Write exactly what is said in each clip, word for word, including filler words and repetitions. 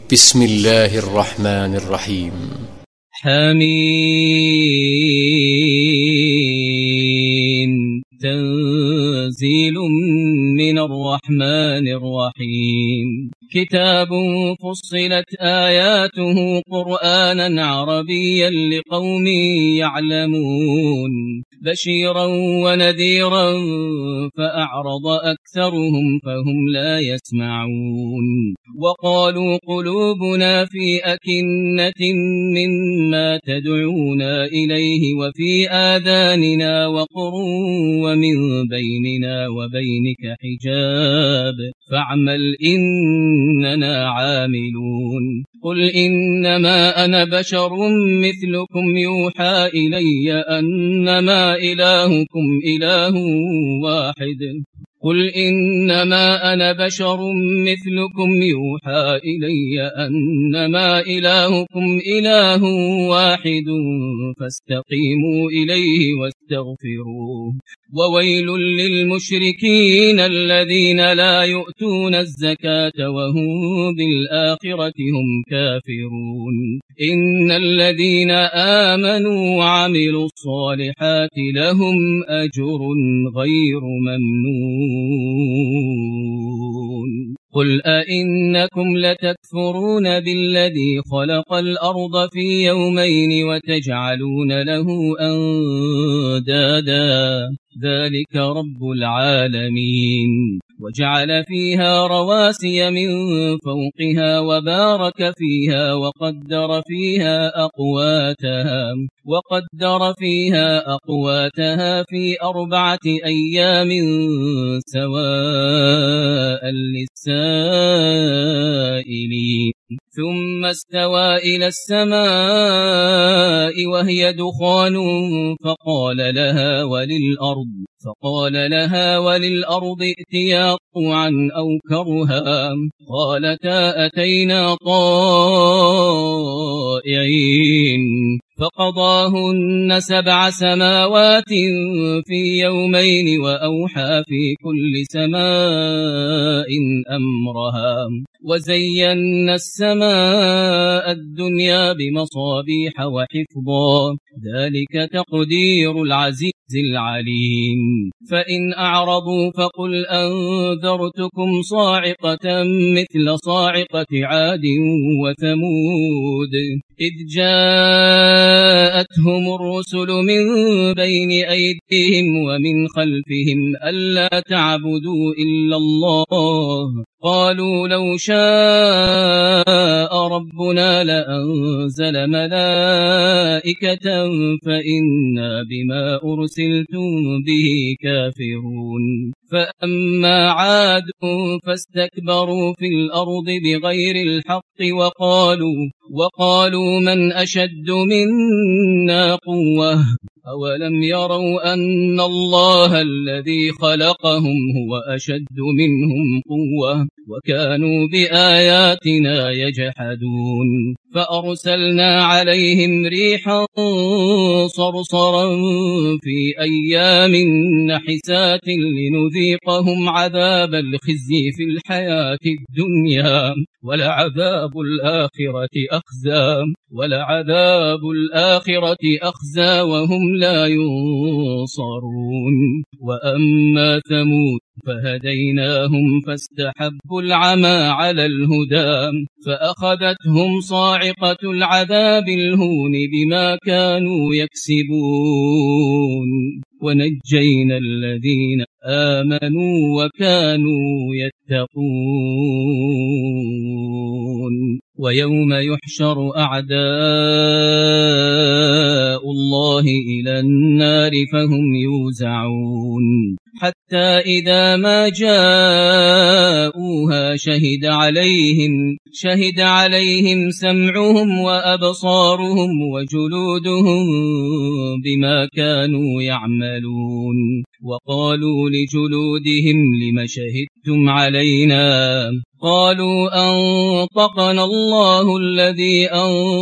بسم الله الرحمن الرحيم. حميم. تنزيل من الرحمن الرحيم. كتاب فصلت آياته قرآنا عربيا لقوم يعلمون بشيرا ونذيرا فأعرض أكثرهم فهم لا يسمعون. وقالوا قلوبنا في أكنة مما تدعونا إليه وفي آذاننا وقر ومن بيننا وبينك حجاب فاعمل إننا عاملون. قل إنما أنا بشر مثلكم يوحى إلي أنما إلهكم إله واحد قل إنما أنا بشر مثلكم يوحى إلي أنما إلهكم إله واحد فاستقيموا إليه واستغفروه. وويل للمشركين الذين لا يؤتون الزكاة وهم بالآخرة هم كافرون. إن الذين آمنوا وعملوا الصالحات لهم أجر غير ممنون. قل أئنكم لتكفرون بالذي خلق الأرض في يومين وتجعلون له أندادا ذلك رب العالمين. وجعل فيها رواسي من فوقها وبارك فيها وقدر فيها أقواتها وقدر فيها أقواتها في أربعة أيام سواء للسائلين. ثم استوى إلى السماء وهي دخان فقال لها وللأرض فقال لها وللأرض ائتيا طوعا أو كرها قالتا أتينا طائعين. فقضاهن سبع سماوات في يومين وأوحى في كل سماء أمرها وزينا السماء الدنيا بمصابيح وحفظا ذلك تقدير العزيز العليم. فإن أعرضوا فقل أنذرتكم صاعقة مثل صاعقة عاد وثمود إذ جاءتهم الرسل من بين أيديهم ومن خلفهم ألا تعبدوا إلا الله قالوا لو شاء ربنا لأنزل ملائكة فإنا بما أرسلتم به كافرون. فأما عاد فاستكبروا في الأرض بغير الحق وقالوا وقالوا من أشد منا قوة أولم يروا أن الله الذي خلقهم هو أشد منهم قوة وكانوا بآياتنا يجحدون. فأرسلنا عليهم ريحا صرصرا في أيام نحسات لنذيقهم عذاب الخزي في الحياة الدنيا ولعذاب الآخرة أخزى ولعذاب الآخرة أخزى وهم لا ينصرون. وأما ثمود فهديناهم فاستحبوا العمى على الهدى فأخذتهم صاعقة العذاب الهون بما كانوا يكسبون ونجينا الذين آمنوا وكانوا يتقون. ويوم يحشر أعداء الله إلى النار فهم يوزعون حتى إذا ما جاءوها شهد عليهم شهد عليهم سمعهم وأبصارهم وجلودهم بما كانوا يعملون. وقالوا لجلودهم لم شهدتم علينا قالوا أنطقنا الله الذي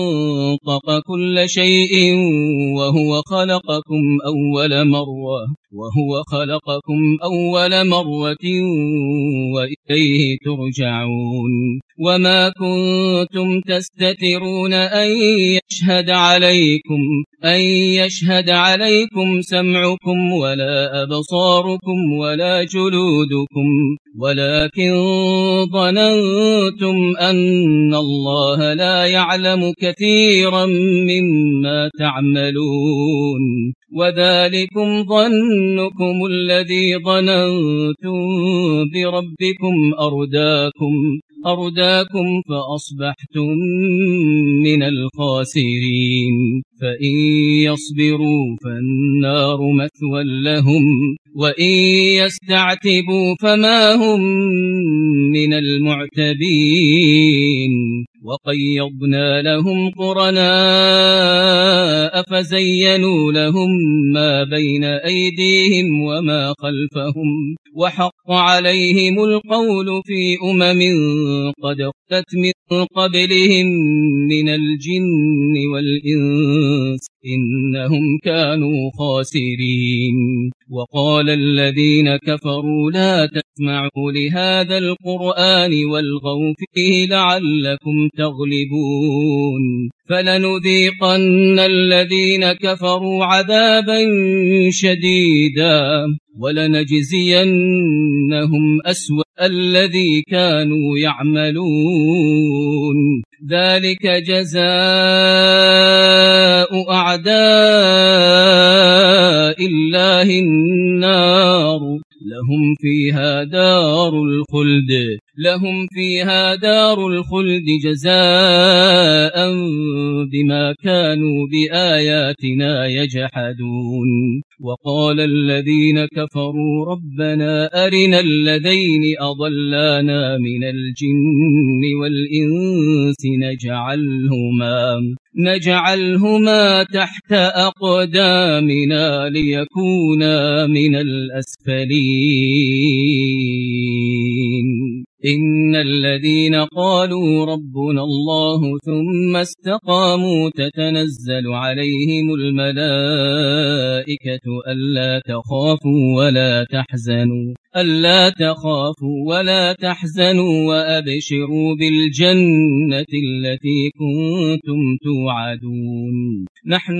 أنطق كل شيء وهو خلقكم أول مرة وهو خلقكم أول مرة وإليه ترجعون وما كنتم تستترون أن يشهد عليكم أن يشهد عليكم سمعكم ولا أبصاركم ولا جلودكم ولكن ظننتم أن الله لا يعلم كثيرا مما تعملون وذلكم ظنكم الذي ظننتم بربكم أرداكم أرداكم فأصبحتم من الخاسرين فإن يصبروا فالنار مثوى لهم وإن يستعتبوا فما هم من المعتبين وقيضنا لهم قرناء فزينوا لهم ما بين أيديهم وما خلفهم وحق عليهم القول في أمم قد خلت من قبلهم من الجن والإنس إنهم كانوا خاسرين وقال الذين كفروا لا تسمعوا لهذا القرآن والغوا فيه لعلكم تغلبون فلنذيقن الذين كفروا عذابا شديدا ولنجزينهم أسوأ الذي كانوا يعملون ذلك جزاء أعداء الله النار لهم فيها دار الخلد لهم فيها دار الخلد جزاء بما كانوا بآياتنا يجحدون وقال الذين كفروا ربنا أرنا الذين أضلانا من الجن والإنس نجعلهما نجعلهما تحت أقدامنا ليكونا من الأسفلين إن الذين قالوا ربنا الله ثم استقاموا تتنزل عليهم الملائكة ألا تخافوا ولا تحزنوا ألا تخافوا ولا تحزنوا وأبشروا بالجنة التي كنتم توعدون نحن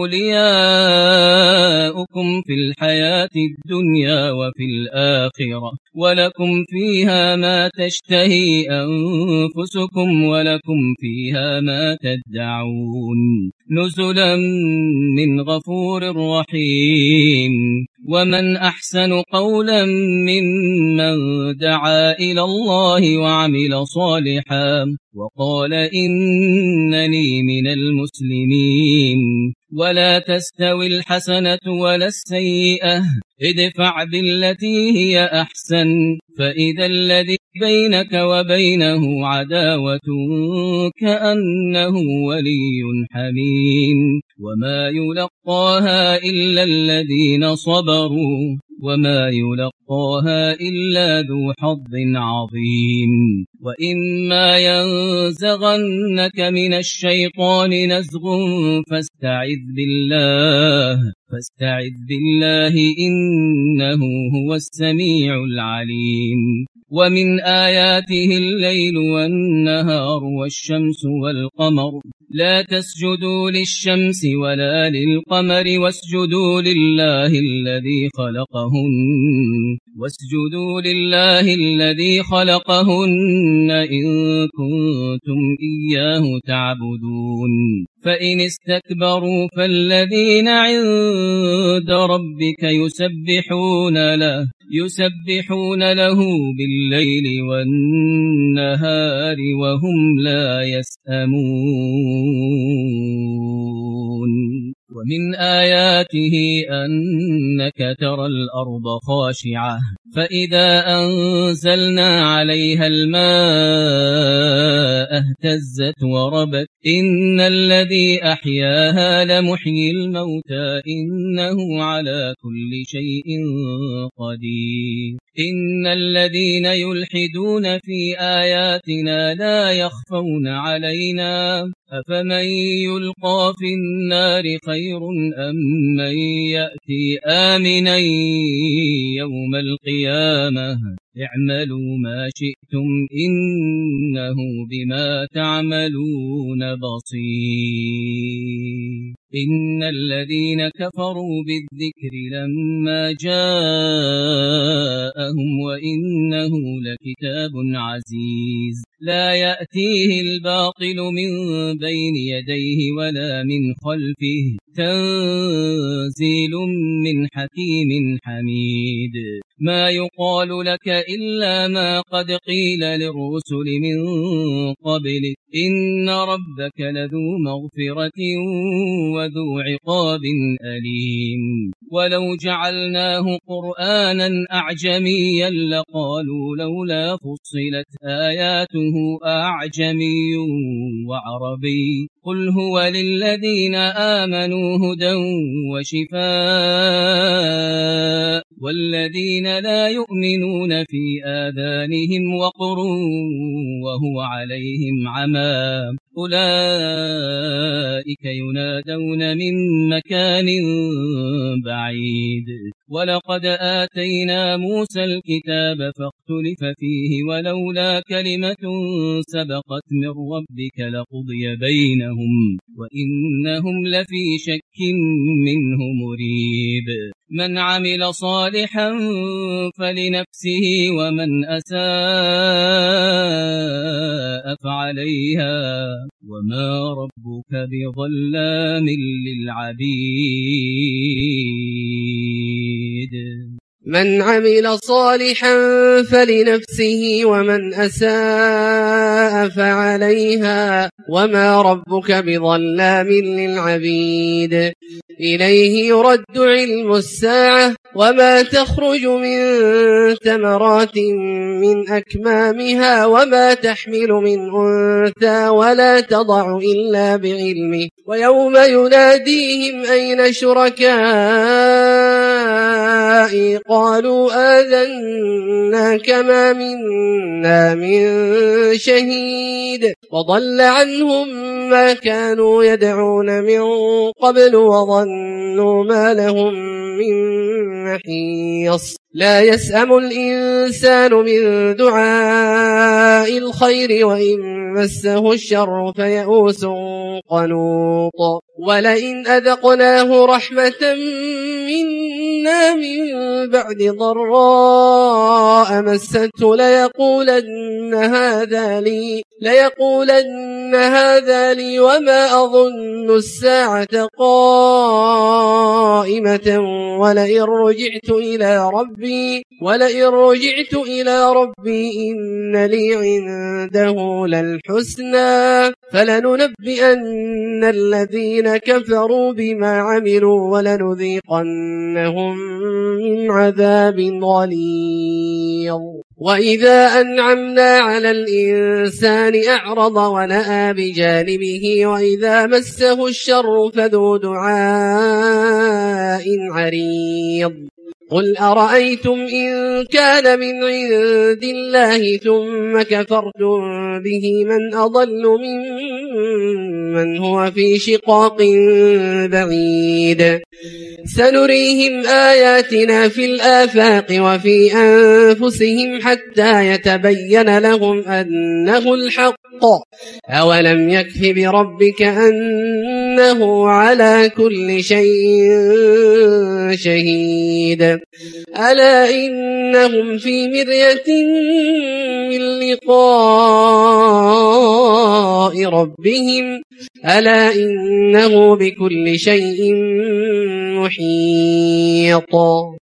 أولياؤكم في الحياة الدنيا وفي الآخرة ولكم فيها ما تشتهي أنفسكم ولكم فيها ما تدعون نزلا من غفور رحيم ومن أحسن قولا ممن دعا إلى الله وعمل صالحا وقال إنني من المسلمين ولا تستوي الحسنة ولا السيئة ادفع بالتي هي أحسن فإذا الذي بينك وبينه عداوة كأنه ولي حميم وما يلقاها إلا الذين صبروا وما يلقاها إلا ذو حظ عظيم وإما ينزغنك من الشيطان نزغ فاستعذ بالله فاستعذ بالله إنه هو السميع العليم ومن آياته الليل والنهار والشمس والقمر لا تسجدوا للشمس ولا للقمر واسجدوا لله الذي خلقهن واسجدوا لله الذي خلقهن إن كنتم إياه تعبدون فإن استكبروا فالذين عند ربك يسبحون له يسبحون له بالليل والنهار وهم لا يسأمون ومن آياته أنك ترى الأرض خاشعة فإذا أنزلنا عليها الماء اهتزت وربت إن الذي أحياها لمحيي الموتى إنه على كل شيء قدير إن الذين يلحدون في آياتنا لا يخفون علينا أفمن يلقى في النار خير أم من يأتي آمنا يوم القيامة اعملوا ما شئتم إنه بما تعملون بصير. إن الذين كفروا بالذكر لما جاءهم وإنه لكتاب عزيز لا يأتيه الباطل من بين يديه ولا من خلفه تنزيل من حكيم حميد. ما يقال لك إلا ما قد قيل للرسل من قبلك إن ربك لذو مغفرة وذو عقاب أليم. ولو جعلناه قرآنا أعجميا لقالوا لولا فصلت آياته أعجمي وعربي قل هو للذين آمنوا هدى وشفاء والذين لا يؤمنون في آذانهم وقر وهو عليهم عمى أولئك ينادون من مكان بعيد. ولقد آتينا موسى الكتاب فاختلف فيه ولولا كلمة سبقت من ربك لقضي بينهم وإنهم لفي شك منه مريب. من عمل صالحا فلنفسه ومن أساء فعليها وما ربك بظلام للعبيد. من عمل صالحا فلنفسه ومن أساء فعليها وما ربك بظلام للعبيد. إليه يرد علم الساعة وما تخرج من ثمرات من أكمامها وما تحمل من أنثى ولا تضع إلا بعلمه ويوم يناديهم أين شركائي قالوا آذناك ما منا من شهيد وضل عنهم ما كانوا يدعون من قبل وظنوا ما لهم من محيص. لا يسأم الإنسان من دعاء الخير وإن مسه الشر فيئوس قنوط. ولئن أذقناه رحمة منا من بعد ضراء مسته ليقولن هذا لي ليقولن هذا لي وما أظن الساعة قائمة ولئن رجعت إلى ربي ولئن رجعت إلى ربي إن لي عنده للحسنى فلننبئن الذين كفروا بما عملوا ولنذيقنهم من عذاب غليظ. وإذا أنعمنا على الإنسان أعرض ونأى بجانبه وإذا مسه الشر فذو دعاء عريض. قل أرأيتم إن كان من عند الله ثم كفرتم به من أضل ممن هو في شقاق بعيد. سنريهم آياتنا في الآفاق وفي أنفسهم حتى يتبين لهم أنه الحق. أولم يكف بربك أنه على كل شيء شهيد. ألا إنهم في مرية من لقاء ربهم ألا إنه بكل شيء محيط.